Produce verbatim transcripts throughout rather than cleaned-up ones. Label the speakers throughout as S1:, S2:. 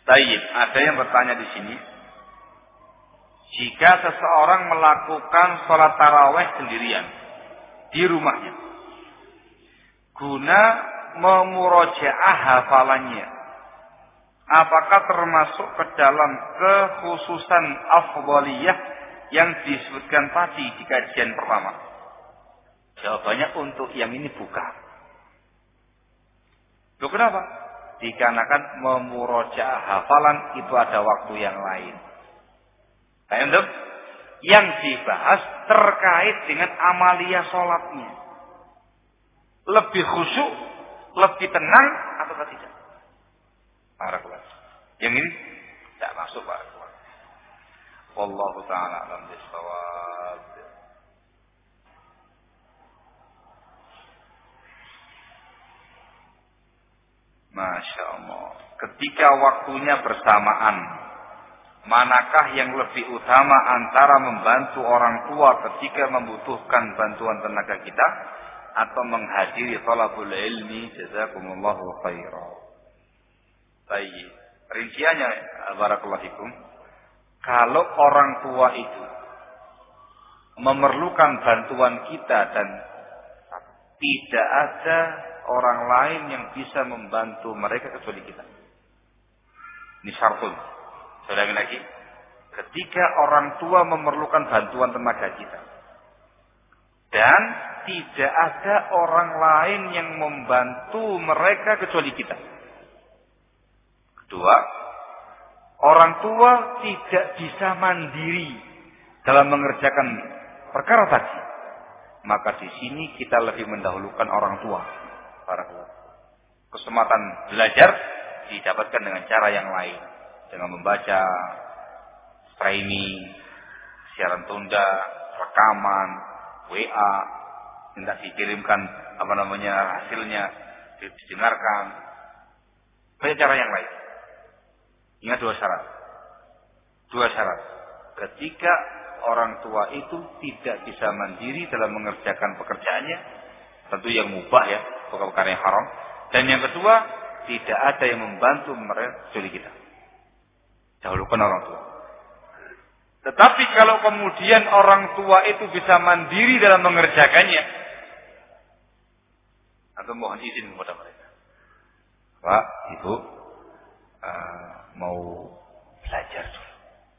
S1: Baik, ada yang bertanya di sini. Jika seseorang melakukan sholat tarawih sendirian di rumahnya, guna memurojaah hafalannya, apakah termasuk ke dalam kekhususan afdhaliyah yang disebutkan tadi di kajian pertama? Jawabannya untuk yang ini bukan. Loh kenapa? Dikarenakan memurojaah hafalan itu ada waktu yang lain. Paham? Yang dibahas terkait dengan amalia sholatnya. Lebih khusyuk, lebih tenang atau tidak? Barakallah. Yang ini tidak masuk barakallah. Wallahu ta'ala alam bisawab. Masya Allah. Ketika waktunya bersamaan, manakah yang lebih utama antara membantu orang tua ketika membutuhkan bantuan tenaga kita atau menghadiri thalabul ilmi? Jazakumullahu khairan. Baik, rinciannya barakallahu fikum. Kalau orang tua itu memerlukan bantuan kita dan tidak ada orang lain yang bisa membantu mereka kecuali kita. Ini syartun. Saya ulangi lagi. Ketika orang tua memerlukan bantuan tenaga kita dan tidak ada orang lain yang membantu mereka kecuali kita. Kedua, orang tua tidak bisa mandiri dalam mengerjakan perkara tadi. Maka di sini kita lebih mendahulukan orang tua. Kesempatan belajar didapatkan dengan cara yang lain, dengan membaca streaming, siaran tunda, rekaman, W A, minta dikirimkan apa namanya hasilnya, didengarkan. Banyak cara yang lain. Ingat dua syarat. Dua syarat. Ketika orang tua itu tidak bisa mandiri dalam mengerjakan pekerjaannya, tentu yang mubah ya, bukan perkara yang haram. Dan yang kedua, tidak ada yang membantu mereka kecuali kita. Dahulukan orang tua. Tetapi kalau kemudian orang tua itu bisa mandiri dalam mengerjakannya, atau mohon izin kepada mereka, Pak, Ibu, uh, mau belajar dulu.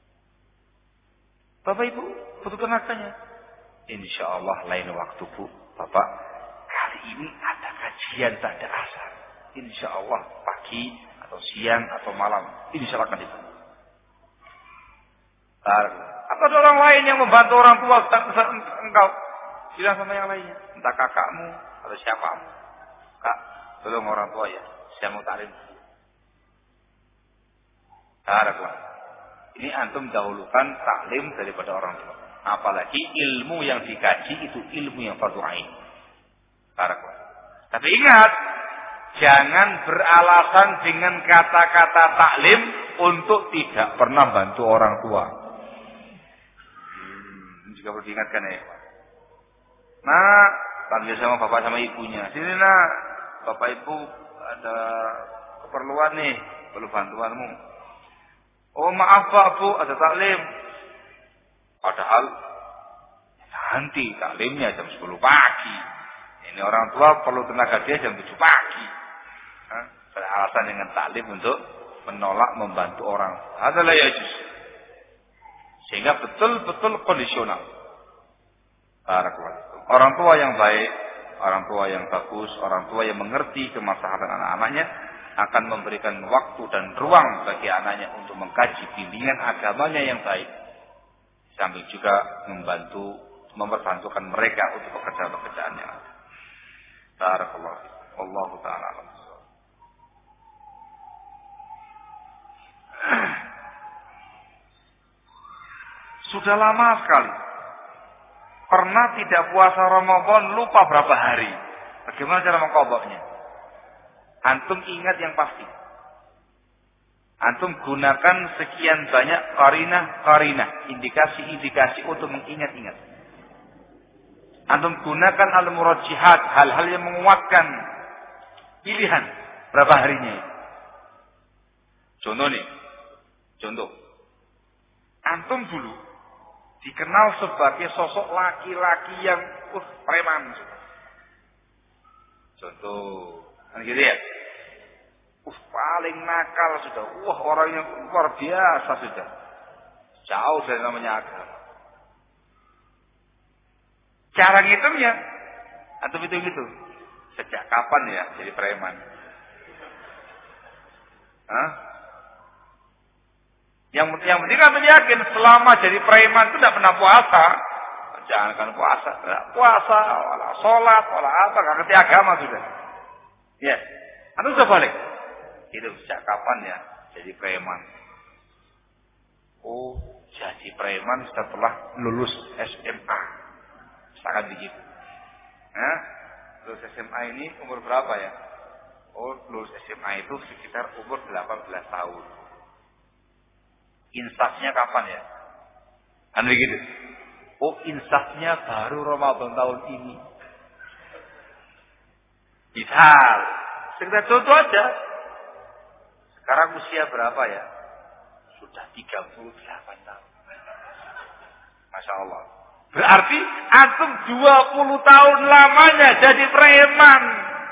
S1: Bapak Ibu, butuh tenaganya. Insya Allah lain waktu Bu, Bapak, kali ini ada kajian tak ada asar. Insya Allah pagi atau siang atau malam. Insya Allah akan dibantu. Atau ada orang lain yang membantu orang tua engkau? Bilang sama yang lainnya. Entah kakakmu atau siapamu. Kak, tolong orang tua ya. Saya mau taklim. Barakallah. Ini antum dahulukan taklim daripada orang tua. Apalagi ilmu yang dikaji itu ilmu yang fardu ain. Barakallah. Tapi ingat, jangan beralasan dengan kata-kata taklim untuk tidak pernah bantu orang tua. Hmm, juga perlu diingatkan ya. Nah, panggil sama bapak sama ibunya. Sini nak, bapak ibu ada keperluan nih, perlu bantuanmu. Oh maaf Pak Bu, ada taklim. Padahal nanti taklimnya jam sepuluh pagi. Ini orang tua perlu tenaga dia jam tujuh pagi. Hah? Beralasan dengan taklim untuk menolak membantu orang. Adalah ya juz. Sehingga betul-betul kondisional. Barakallahu. Orang tua yang baik, orang tua yang bagus, orang tua yang mengerti kemaslahatan anak-anaknya akan memberikan waktu dan ruang bagi anaknya untuk mengkaji bimbingan agamanya yang baik. Sambil juga membantu, memperbantukan mereka untuk pekerjaan-pekerjaan yang ada. Barakallahu. Wallahu ta'ala alam. Sudah lama sekali pernah tidak puasa Ramadan, lupa berapa hari. Bagaimana cara mengqadha'nya? Antum ingat yang pasti. Antum gunakan sekian banyak qarinah-qarinah, indikasi-indikasi untuk mengingat-ingat. Antum gunakan al-murajjihat, hal-hal yang menguatkan pilihan berapa harinya. Contoh nih, Contoh, antum dulu dikenal sebagai sosok laki-laki yang uh, preman. Contoh, kan gitu ya. Uh, paling nakal sudah. Wah, orang yang luar biasa sudah. Jauh dari namanya agama. Cara ngitungnya, antum hitung gitu. Sejak kapan ya jadi preman? Hah? Yang, yang penting antum yakin selama jadi preman itu tidak pernah puasa. Jangankan puasa, tidak puasa, wala sholat, wala apa, nggak ngerti agama sudah. Ya, antum sudah balik. Itu sejak kapan ya jadi preman? Oh, jadi preman setelah lulus S M A. Sangat begitu. Nah, lulus S M A ini umur berapa ya? Oh, lulus S M A itu sekitar umur delapan belas tahun. Insafnya kapan ya? Kan begitu. Oh, insafnya baru Ramadan tahun ini. Misal, sekedar contoh aja. Sekarang usia berapa ya? Sudah tiga puluh delapan tahun. Masya Allah. Berarti antum dua puluh tahun lamanya jadi preman.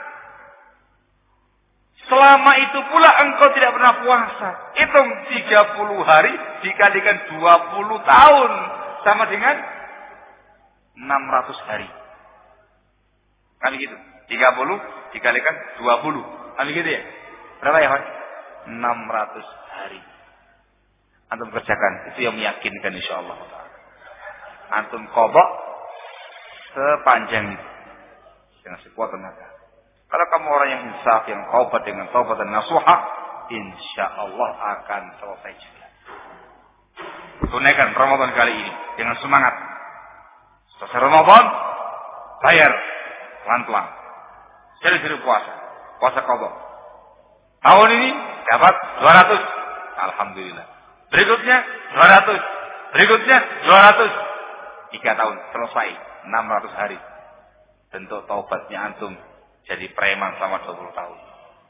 S1: Selama itu pula engkau tidak pernah puasa. Hitung tiga puluh hari dikalikan dua puluh tahun. Sama dengan enam ratus hari. Kan gitu. tiga puluh dikalikan dua puluh. Kan gitu ya? Berapa ya, Pak? enam ratus hari. Antum kerjakan. Itu yang meyakinkan insyaallah. Antum qadha sepanjang itu. Dengan sekuat tenaga. Kalau kamu orang yang insaf, yang taubat dengan taubat dan nasuha, insyaallah akan selesai juga. Tunaikan Ramadan kali ini dengan semangat. Selesai Ramadan, bayar pelan-pelan. Seri-seri puasa, puasa qadha. Tahun ini dapat dua ratus. Alhamdulillah. Berikutnya dua ratus. Berikutnya dua ratus. Tiga tahun selesai. enam ratus hari. Bentuk taubatnya antum jadi preman selama dua puluh tahun.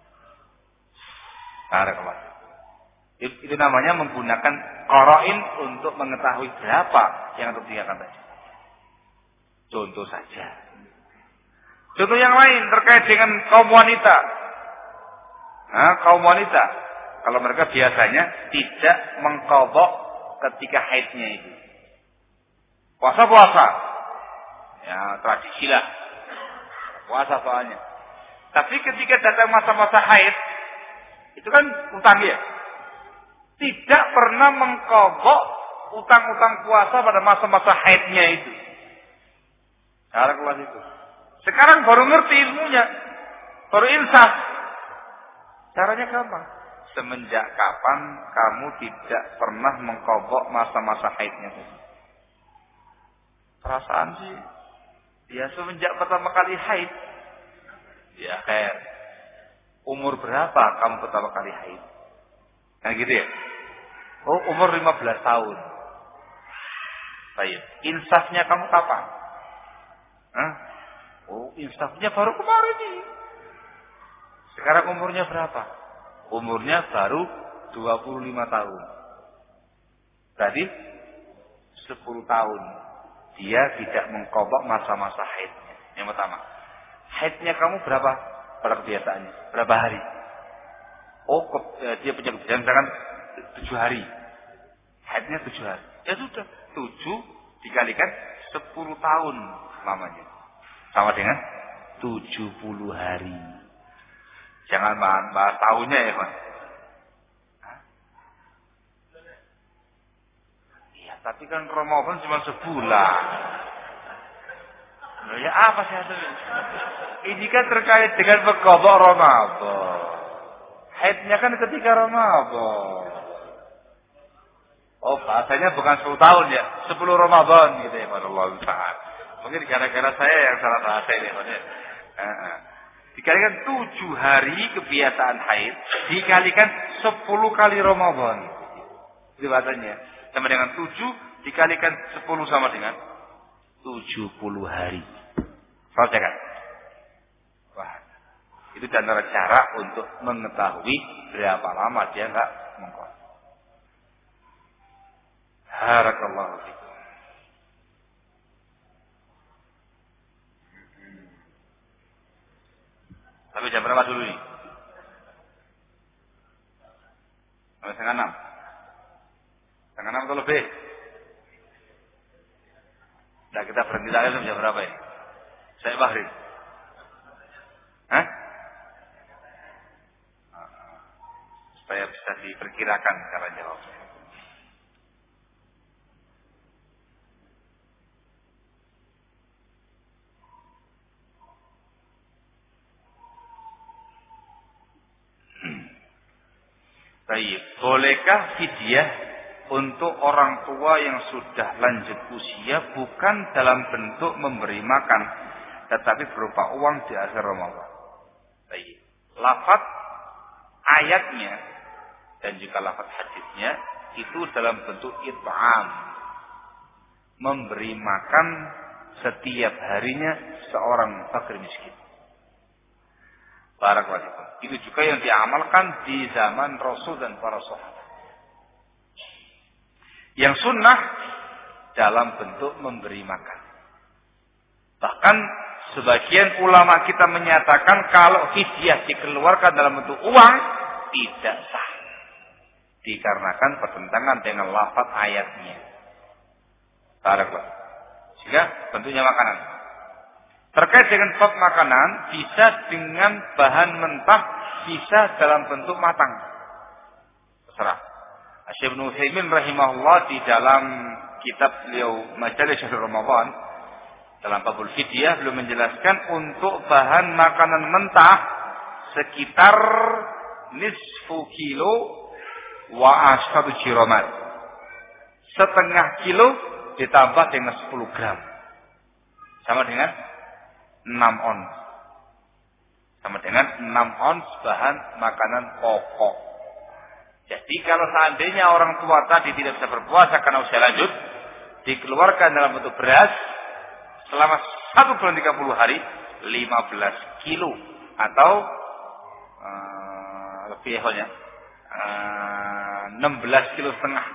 S1: Barakallah. Itu, itu namanya menggunakan qarain untuk mengetahui berapa yang antum tinggalkan tadi. Contoh saja. Contoh yang lain terkait dengan kaum wanita. Nah, kaum wanita, kalau mereka biasanya tidak mengqadha ketika haidnya itu. Puasa-puasa. Ya, tradisi lah. Puasa soalnya. Tapi ketika datang masa-masa haid, itu kan utang ya. Tidak pernah mengqadha utang-utang puasa pada masa-masa haidnya itu. Cara kelas itu. Sekarang baru ngerti ilmunya. Baru insaf. Caranya gampang. Semenjak kapan kamu tidak pernah mengqadha masa-masa haidnya itu? Perasaan sih, ya semenjak pertama kali haid. Ya khair. Umur berapa kamu pertama kali haid? Kan gitu ya? Oh, umur lima belas tahun. Baik. Insafnya kamu kapan? Hah? Oh, insafnya baru kemarin nih. Sekarang umurnya berapa? Umurnya baru dua puluh lima tahun. Berarti sepuluh tahun. Dia tidak mengqadha masa-masa haidnya. Yang pertama. Haidnya kamu berapa pada kebiasaannya? Berapa hari? Oh, dia punya kebiasaan misalkan tujuh hari. Haidnya tujuh hari. Ya sudah. Tujuh dikalikan sepuluh tahun lamanya. Sama dengan tujuh puluh hari. Jangan bahas tahunnya ya, Mas. Iya, tapi kan Ramadan cuma sebulan. Loh, ya apa sih hasilnya? Ini kan terkait dengan mengqadha Ramadan. Haidnya kan ketika Ramadan. Oh, bahasanya bukan sepuluh tahun ya, sepuluh Ramadan gitu ya, Allah Ta'ala. Mungkin gara-gara saya yang salah bahasa ini, Mas. Heeh. Dikalikan tujuh hari kebiasaan haid, dikalikan sepuluh kali Ramadan. Itu bahasanya. Sama dengan tujuh, dikalikan sepuluh sama dengan tujuh puluh hari. Selesai kan? Wah, itu antara cara untuk mengetahui berapa lama dia enggak mengqadha. Barakallahu fikum. Tapi jam berapa dulu nih? Sampai setengah enam. Setengah enam atau lebih? Nah, kita berhenti taklim jam berapa ini? Saya Bahri. Hah? Supaya bisa diperkirakan cara jawabnya. Baik, bolehkah fidyah untuk orang tua yang sudah lanjut usia bukan dalam bentuk memberi makan, tetapi berupa uang di akhir Ramadan? Baik, lafaz ayatnya dan juga lafaz hadisnya itu dalam bentuk it'am, memberi makan setiap harinya seorang fakir miskin. Barakallahu. Itu juga yang diamalkan di zaman Rasul dan para sahabat. Yang sunnah dalam bentuk memberi makan. Bahkan sebagian ulama kita menyatakan kalau fidyah dikeluarkan dalam bentuk uang tidak sah. Dikarenakan pertentangan dengan lafaz ayatnya. Barakallahu. Sehingga bentuknya makanan. Terkait dengan bab makanan, bisa dengan bahan mentah, bisa dalam bentuk matang. Terserah. Syekh Ibnu Utsaimin rahimahullah di dalam kitab beliau Majalis Syahrul Ramadan, dalam babul fidyah beliau menjelaskan untuk bahan makanan mentah sekitar nisfu kilo wa asyadu jiromat. Setengah kilo ditambah dengan sepuluh gram. Sama dengan enam ons. Sama dengan enam ons bahan makanan pokok. Jadi kalau seandainya orang tua tadi tidak bisa berpuasa karena usia lanjut, dikeluarkan dalam bentuk beras selama satu bulan tiga puluh hari, lima belas kilo atau uh, lebih ehonya uh, enam belas kilo setengah.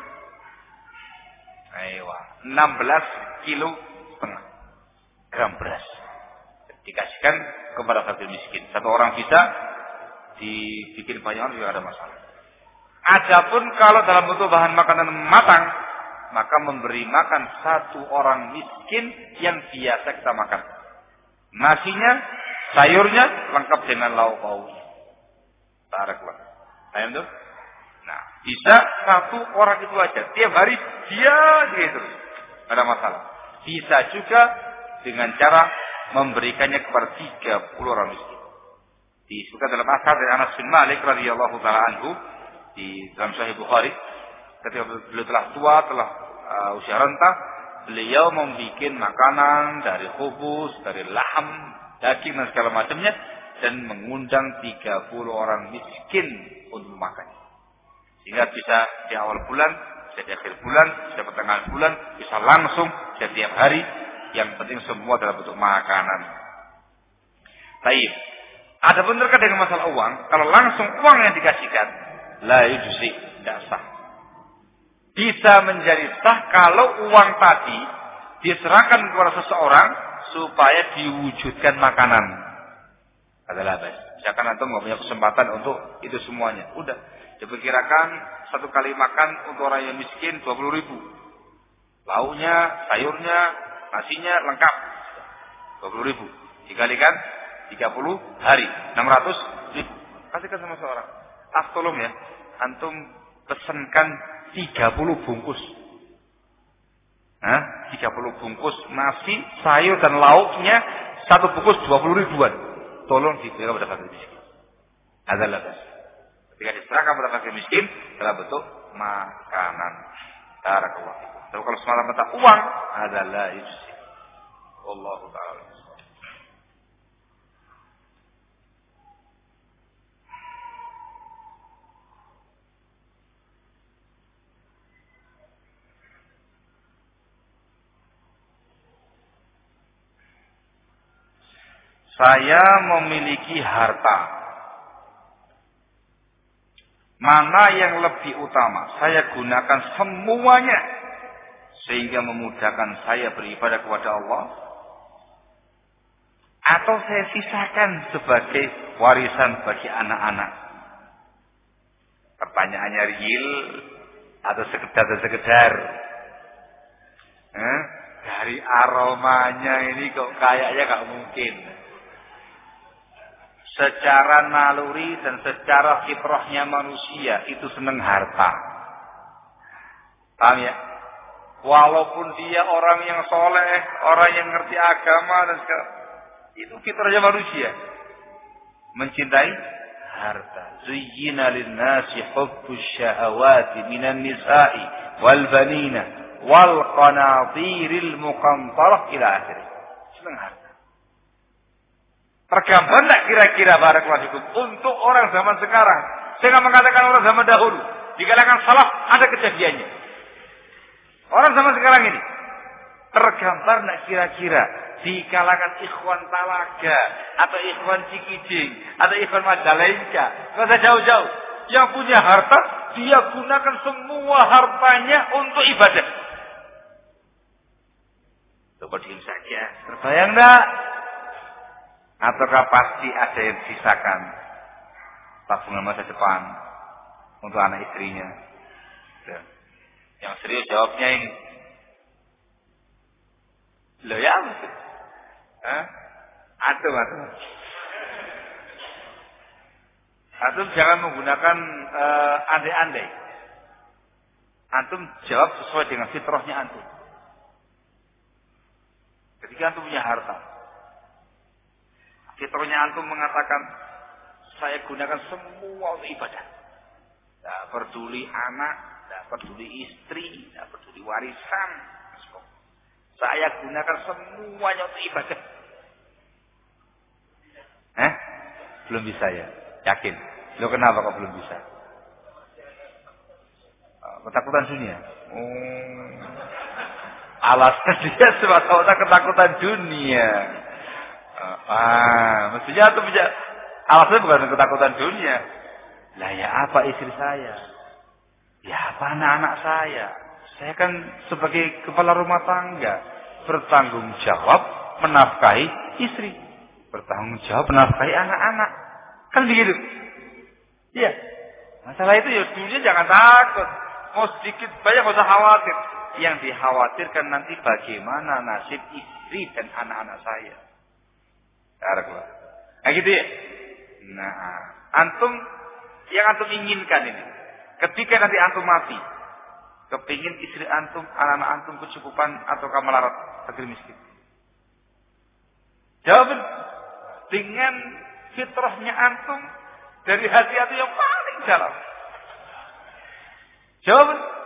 S1: Ayo, enam belas kilo setengah gram beras dikasihkan kepada fakir miskin. Satu orang bisa dibikin banyak orang juga ada masalah. Adapun kalau dalam bentuk bahan makanan matang, maka memberi makan satu orang miskin yang biasa kita makan. Nasinya, sayurnya lengkap dengan lauk pauknya. Barakallah. Paham tuh? Nah, bisa satu orang itu aja. Tiap hari dia dia terus. Tidak ada masalah. Bisa juga dengan cara memberikannya kepada tiga puluh orang miskin. Disebutkan dalam asar dari Anas bin Malik radhiyallahu taala anhu di dalam Sahih Bukhari, ketika beliau telah tua, telah uh, usia renta, beliau membuat makanan dari khubus, dari laham, daging dan segala macamnya, dan mengundang tiga puluh orang miskin untuk makan. Sehingga bisa di awal bulan, bisa di akhir bulan, bisa pertengahan bulan, bisa langsung setiap hari. Yang penting semua dalam bentuk makanan. Baik. Adapun terkait dengan masalah uang, kalau langsung uang yang dikasihkan, la yujzi, tidak sah. Bisa menjadi sah kalau uang tadi diserahkan kepada seseorang supaya diwujudkan makanan. Adalah bas. Misalkan antum nggak punya kesempatan untuk itu semuanya, udah diperkirakan satu kali makan untuk orang yang miskin dua puluh ribu. Lauknya, sayurnya, nasinya lengkap dua puluh ribu. Dikalikan tiga puluh hari enam ratus ribu. Kasihkan sama seorang. Ah tolong ya, antum pesankan tiga puluh bungkus. Nah, tiga puluh bungkus nasi, sayur dan lauknya, satu bungkus dua puluh ribuan. Tolong diberikan kepada fakir miskin. Adalah das. Ketika diserahkan kepada fakir miskin dalam bentuk makanan. Barakallahu. Tapi kalau semata-mata uang adalah ijzi. Wallahu ta'ala. Saya memiliki harta. Mana yang lebih utama? Saya gunakan semuanya sehingga memudahkan saya beribadah kepada Allah, atau saya sisakan sebagai warisan bagi anak-anak? Pertanyaannya real atau sekedar sekedar? Eh? Dari aromanya ini kok kayaknya gak mungkin. Secara naluri dan secara fitrahnya manusia itu senang harta. Paham ya? Walaupun dia orang yang soleh, orang yang ngerti agama dan segala, itu fitrahnya manusia. Mencintai harta. Zuyyina lin-nasi hubbus syahawati minan nisa'i wal banina wal qanatiril muqantarah ila akhirih. Senang harta. Tergambar tak kira-kira barakallahu fikum untuk orang zaman sekarang? Saya nggak mengatakan orang zaman dahulu. Di kalangan salaf ada kejadiannya. Orang zaman sekarang ini tergambar tak kira-kira di kalangan ikhwan Talaga atau ikhwan Cikijing atau ikhwan Majalengka, nggak usah jauh-jauh. Yang punya harta dia gunakan semua hartanya untuk ibadah. Coba diam saja. Terbayang enggak? Ataukah pasti ada yang disisakan tabungan masa depan untuk anak istrinya? Ya. Yang serius jawabnya ini. Loh ya maksud? Hah? Aduh, aduh. Antum jangan menggunakan uh, andai-andai. Antum jawab sesuai dengan fitrahnya antum. Ketika antum punya harta, fitrahnya antum mengatakan, saya gunakan semua untuk ibadah. Tidak peduli anak, tidak peduli istri, tidak peduli warisan. Saya gunakan semuanya untuk ibadah. Eh? Belum bisa ya? Yakin? Lo kenapa kok belum bisa? Ketakutan dunia. Oh. Alasan dia semata-mata ketakutan dunia. Ah, mestinya itu bisa. Alasannya bukan ketakutan dunia. Lah ya apa istri saya? Ya apa anak-anak saya? Saya kan sebagai kepala rumah tangga bertanggung jawab menafkahi istri, bertanggung jawab menafkahi anak-anak. Kan begitu? Iya. Masalah itu ya dunia jangan takut. Mau sedikit banyak nggak usah khawatir. Yang dikhawatirkan nanti bagaimana nasib istri dan anak-anak saya. Nah, nah gitu ya. Nah, antum yang antum inginkan ini, ketika nanti antum mati, kepingin istri antum, anak-anak antum kecukupan atau melarat fakir miskin? Jawab dengan fitrahnya antum dari hati-hati yang paling dalam. Jawab.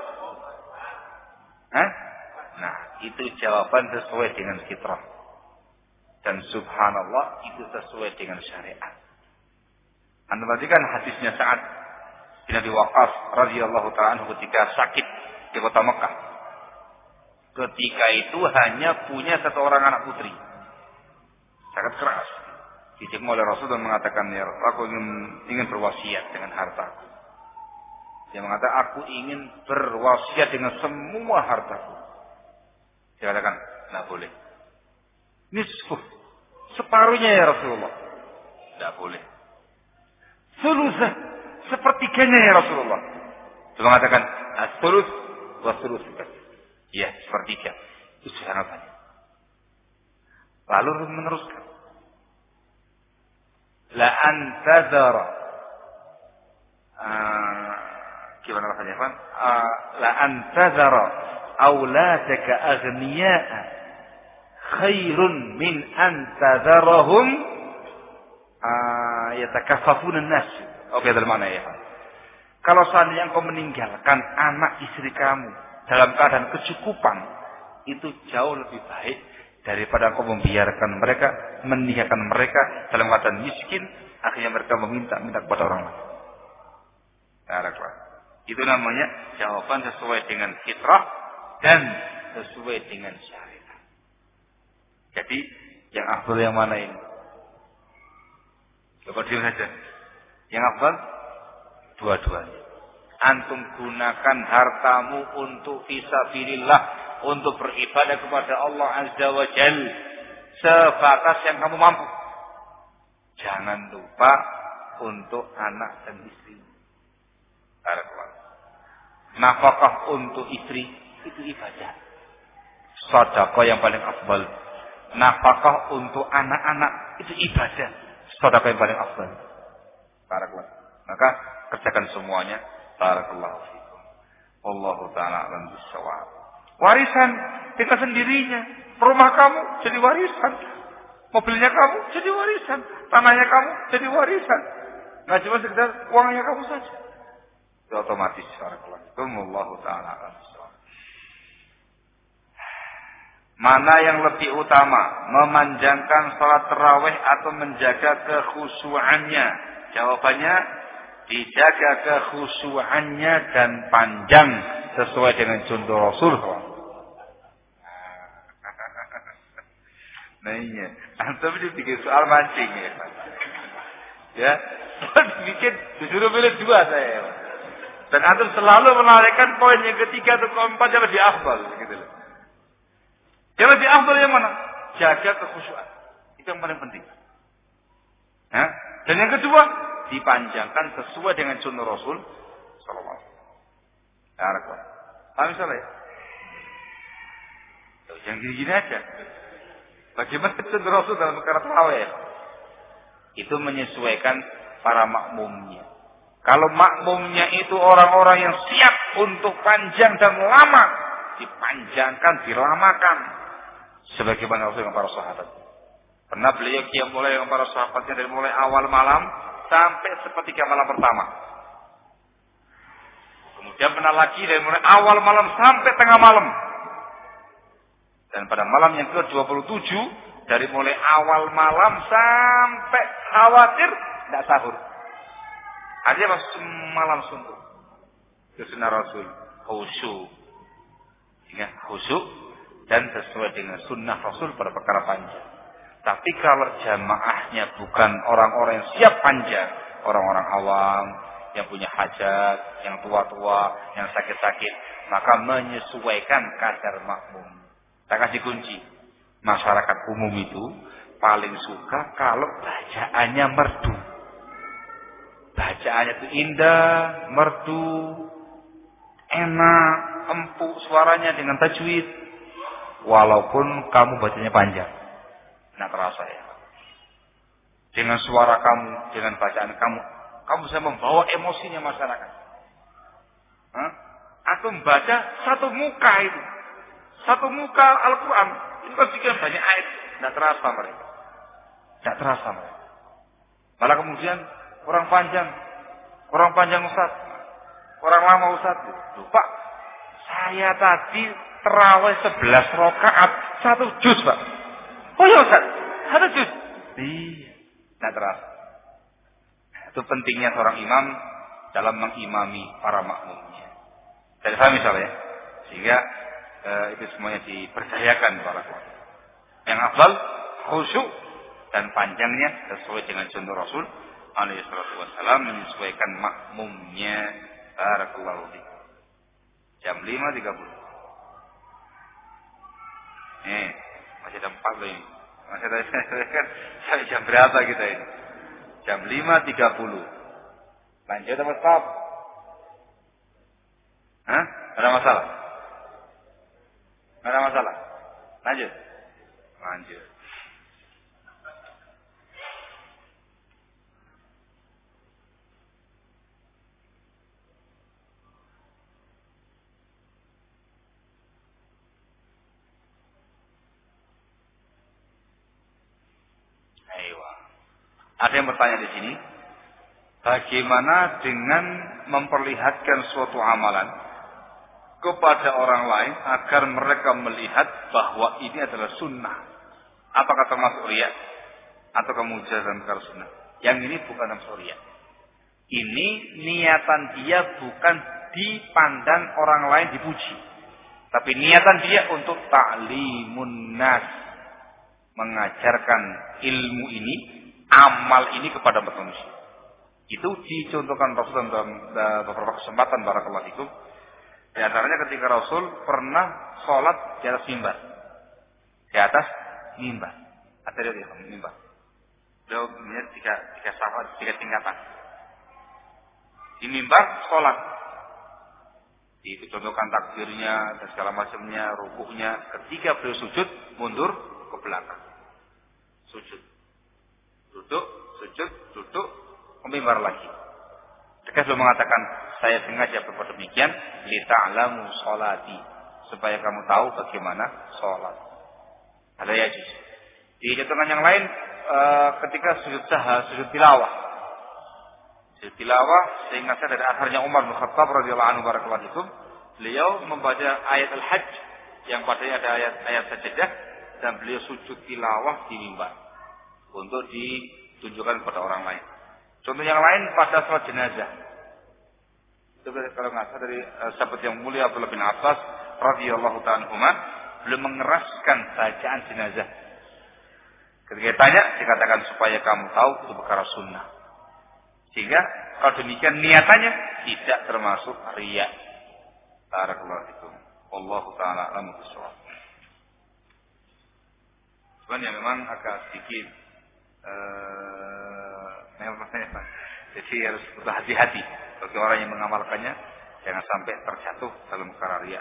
S1: Hah? Nah, itu jawaban sesuai dengan fitrah. Dan subhanallah itu sesuai dengan syariat. Anda perhatikan hadisnya Sa'ad bin Abi Waqqas radhiyallahu ta'ala anhu ketika sakit di kota Mekah. Ketika itu hanya punya satu orang anak putri. Sangat keras. Dijenguk oleh Rasul dan mengatakan, ya aku ingin, ingin berwasiat dengan hartaku. Dia mengatakan, aku ingin berwasiat dengan semua hartaku. Dia katakan, tidak boleh. Nisfuh, separuhnya ya Rasulullah. Tidak boleh. Sulusah, sepertiganya ya Rasulullah. Dia mengatakan, as-sulus wa sulus. Ya, sepertiga. Itu sangat banyak. Lalu meneruskan. La antazara. Uh, gimana rasanya, Pak? Uh, la antazara auladaka aghniya'a khairun min antazarahum uh, yatakaffafuna an-nas. Oke, dari mana ya, Pak? Kalau seandainya engkau meninggalkan anak istri kamu dalam keadaan kecukupan, itu jauh lebih baik daripada engkau membiarkan mereka, meninggalkan mereka dalam keadaan miskin, akhirnya mereka meminta-minta kepada orang lain. Nah, itu namanya jawaban sesuai dengan fitrah dan sesuai dengan syariat. Jadi yang afdal yang mana ini? Coba diam saja. Yang afdal dua-duanya. Antum gunakan hartamu untuk fisabilillah untuk beribadah kepada Allah Azza wa Jal sebatas yang kamu mampu. Jangan lupa untuk anak dan istri. Nafkah untuk istri itu ibadah. Sedekah yang paling afdal. Nafkah untuk anak-anak itu ibadah. Sedekah yang paling afdal. Barakallahu. Maka kerjakan semuanya. Barakallahu fikum. Wallahu ta'ala a'lam bissawab. Warisan dengan sendirinya. Rumah kamu jadi warisan. Mobilnya kamu jadi warisan. Tanahnya kamu jadi warisan. Nggak cuma sekedar uangnya kamu saja. Itu otomatis. Barakallahu fikum. Wallahu ta'ala a'lam bissawab. Mana yang lebih utama? Memanjangkan salat tarawih atau menjaga kekhusyuannya? Jawabannya, dijaga kekhusyuannya dan panjang sesuai dengan contoh Rasul. Nah iya, antum dibikin soal mancing ya. Ya, bikin disuruh pilih dua saya. Dan antum selalu menarikkan poin yang ketiga atau keempat yang lebih afdal gitu loh. Yang lebih afdal yang mana? Jaga kekhusyuan. Itu yang paling penting. Nah, dan yang kedua, dipanjangkan sesuai dengan sunnah Rasul sallallahu alaihi wasallam. Paham salah ya? Yang gini-gini aja. Bagaimana sunnah Rasul dalam perkara tarawih? Itu menyesuaikan para makmumnya. Kalau makmumnya itu orang-orang yang siap untuk panjang dan lama, dipanjangkan, dilamakan. Sebagaimana Rasul dengan para sahabat. Pernah beliau qiyam mulai dengan para sahabatnya dari mulai awal malam sampai sepertiga malam pertama. Kemudian pernah lagi dari mulai awal malam sampai tengah malam. Dan pada malam yang ke dua puluh tujuh, dari mulai awal malam sampai khawatir tidak sahur. Artinya pas malam suntuk. Itu sunnah Rasul. Khusyuk. Ingat khusyuk dan sesuai dengan sunnah Rasul pada perkara panjang. Tapi kalau jamaahnya bukan orang-orang yang siap panjang, orang-orang awam, yang punya hajat, yang tua-tua, yang sakit-sakit, maka menyesuaikan kadar makmum. Saya kasih kunci. Masyarakat umum itu paling suka kalau bacaannya merdu. Bacaannya itu indah, merdu, enak, empuk suaranya dengan tajwid. Walaupun kamu bacanya panjang. Nah terasa ya. Dengan suara kamu, dengan bacaan kamu, kamu bisa membawa emosinya masyarakat. Hah? Atau membaca satu muka itu. Satu muka Al-Quran. Itu kan sekian banyak ayat. Tidak terasa mereka. Tidak terasa mereka. Malah kemudian orang panjang. Orang panjang Ustaz. Orang lama Ustaz. Lupa. Saya tadi terawih sebelas rakaat. Satu juz Pak. Oh ya Ustaz. Satu juz. Iya. Tidak terasa. Itu pentingnya seorang imam dalam mengimami para makmumnya. Jadi saya misalnya. Sehingga Uh, itu semuanya dipercayakan para ulama. Yang afdal khusyuk dan panjangnya sesuai dengan contoh Rasul alaihi wasallam, menyesuaikan makmumnya. Barakallahu fiik. Jam lima tiga puluh. Eh, masih ada empat loh ini. Masih ada kan sampai jam berapa kita ini? Jam lima tiga puluh. Lanjut apa stop? Hah? Ada masalah? Tidak ada masalah. Lanjut. Lanjut. Ayo. Ada yang bertanya di sini. Bagaimana dengan memperlihatkan suatu amalan kepada orang lain agar mereka melihat bahwa ini adalah sunnah? Apakah termasuk riya atau kemujahan dalam perkara sunnah? Yang ini bukan termasuk riya. Ini niatan dia bukan dipandang orang lain dipuji, tapi niatan dia untuk ta'limun nas, mengajarkan ilmu ini, amal ini kepada manusia. Itu dicontohkan Rasulullah dalam beberapa kesempatan. Barakallahu fikum. Di antaranya ketika Rasul pernah sholat di atas mimbar. Di atas mimbar. Atau di atas mimbar. Beliau punya tiga, tiga sahabat, tiga tingkatan. Di mimbar sholat. Dicontohkan takbirnya dan segala macamnya, rukuknya. Ketika beliau sujud, mundur ke belakang. Sujud. Duduk, sujud, duduk, ke mimbar lagi. Ketika beliau mengatakan, saya sengaja berbuat demikian, lita'lamu sholati, supaya kamu tahu bagaimana sholat. Ada ya juz. Di contohan yang lain, e, ketika sujud sahah, sujud tilawah. Sujud tilawah, seingat saya dari asarnya Umar bin Khattab radhiyallahu anhu barakallahu fikum, beliau membaca ayat Al-Hajj yang padanya ada ayat-ayat sajadah dan beliau sujud tilawah di mimbar untuk ditunjukkan kepada orang lain. Contoh yang lain pada salat jenazah. Itu kalau nggak salah dari uh, sahabat yang mulia Abdullah bin Abbas radhiyallahu ta'ala anhuma, beliau mengeraskan bacaan jenazah. Ketika ditanya, dikatakan supaya kamu tahu itu perkara sunnah. Sehingga kalau demikian niatannya tidak termasuk riya. Barakallahu fikum. Wallahu ta'ala a'lam bishawab. Cuman ya memang agak sedikit uh, jadi harus berhati-hati bagi orang yang mengamalkannya, jangan sampai terjatuh dalam perkara riya.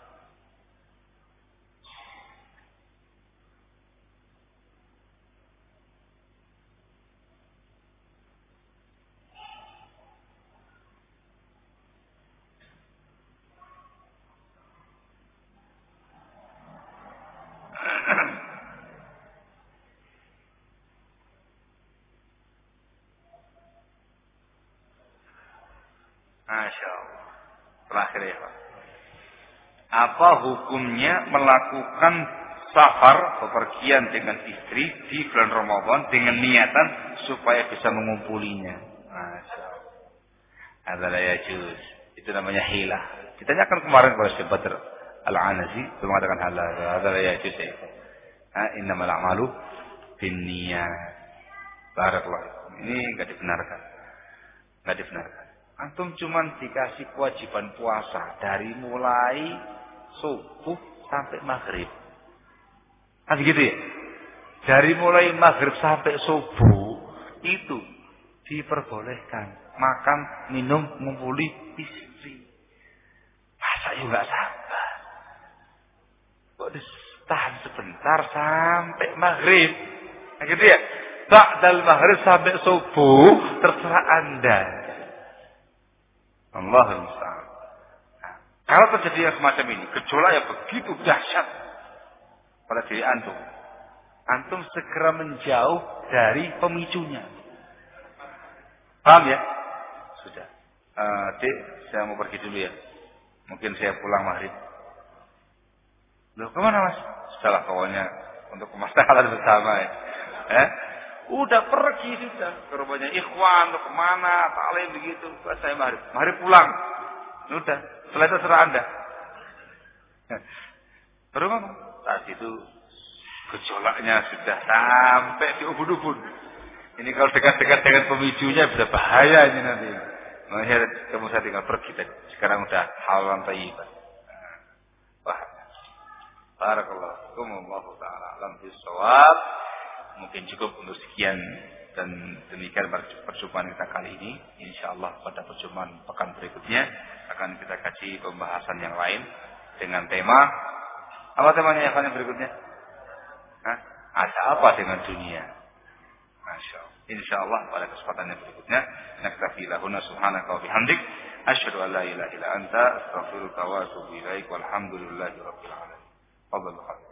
S1: Masya Allah. Terakhir ya Pak. Apa hukumnya melakukan safar, bepergian dengan istri di bulan Ramadan dengan niatan supaya bisa mengumpulinya? Masya Allah. Adalah ya juz. Itu namanya hilah. Ditanyakan kemarin kepada Syekh Badr Al-Anazi, itu mengatakan halal. Adalah ya juz ya. Innamal a'malu binniyat. Barakallahu. Ini enggak dibenarkan. Enggak dibenarkan. Antum cuman dikasih kewajiban puasa dari mulai subuh sampai maghrib. Kan gitu ya? Dari mulai maghrib sampai subuh itu diperbolehkan makan, minum, ngumpuli istri. Masa ya nggak sabar? Kok ditahan sebentar sampai maghrib? Kan gitu ya? Ba'dal maghrib sampai subuh terserah Anda. Allahul musta'an. Nah, kalau terjadi yang semacam ini, gejolak yang begitu dahsyat pada diri antum, antum segera menjauh dari pemicunya. Paham ya? Sudah. Uh, Dek, saya mau pergi dulu ya. Mungkin saya pulang maghrib. Loh, kemana mas? Sudahlah pokoknya untuk kemaslahatan bersama ya. Eh? Udah pergi sudah ke rumahnya ikhwan atau kemana, taklim begitu. Saya maghrib, maghrib pulang. Udah, setelah itu serah Anda. Baru ngomong. Saat itu gejolaknya sudah sampai di ubun-ubun. Ini kalau dekat-dekat dengan pemicunya bisa bahaya ini nanti. Makanya kamu saya tinggal pergi tadi. Sekarang udah halan thayyibah. Wah. Barakallahu fikum wallahu ta'ala alam bisawab. Mungkin cukup untuk sekian dan demikian perjumpaan kita kali ini. Insyaallah pada perjumpaan pekan berikutnya akan kita kaji pembahasan yang lain dengan tema apa temanya yang berikutnya? Hah? Ada apa dengan dunia? Masya Allah. Insyaallah pada kesempatan yang berikutnya naktafi lahuna subhanaka wa bihamdik asyhadu an la ilaha illa anta astaghfiruka wa atubu ilaik walhamdulillahi rabbil alamin. Fadhal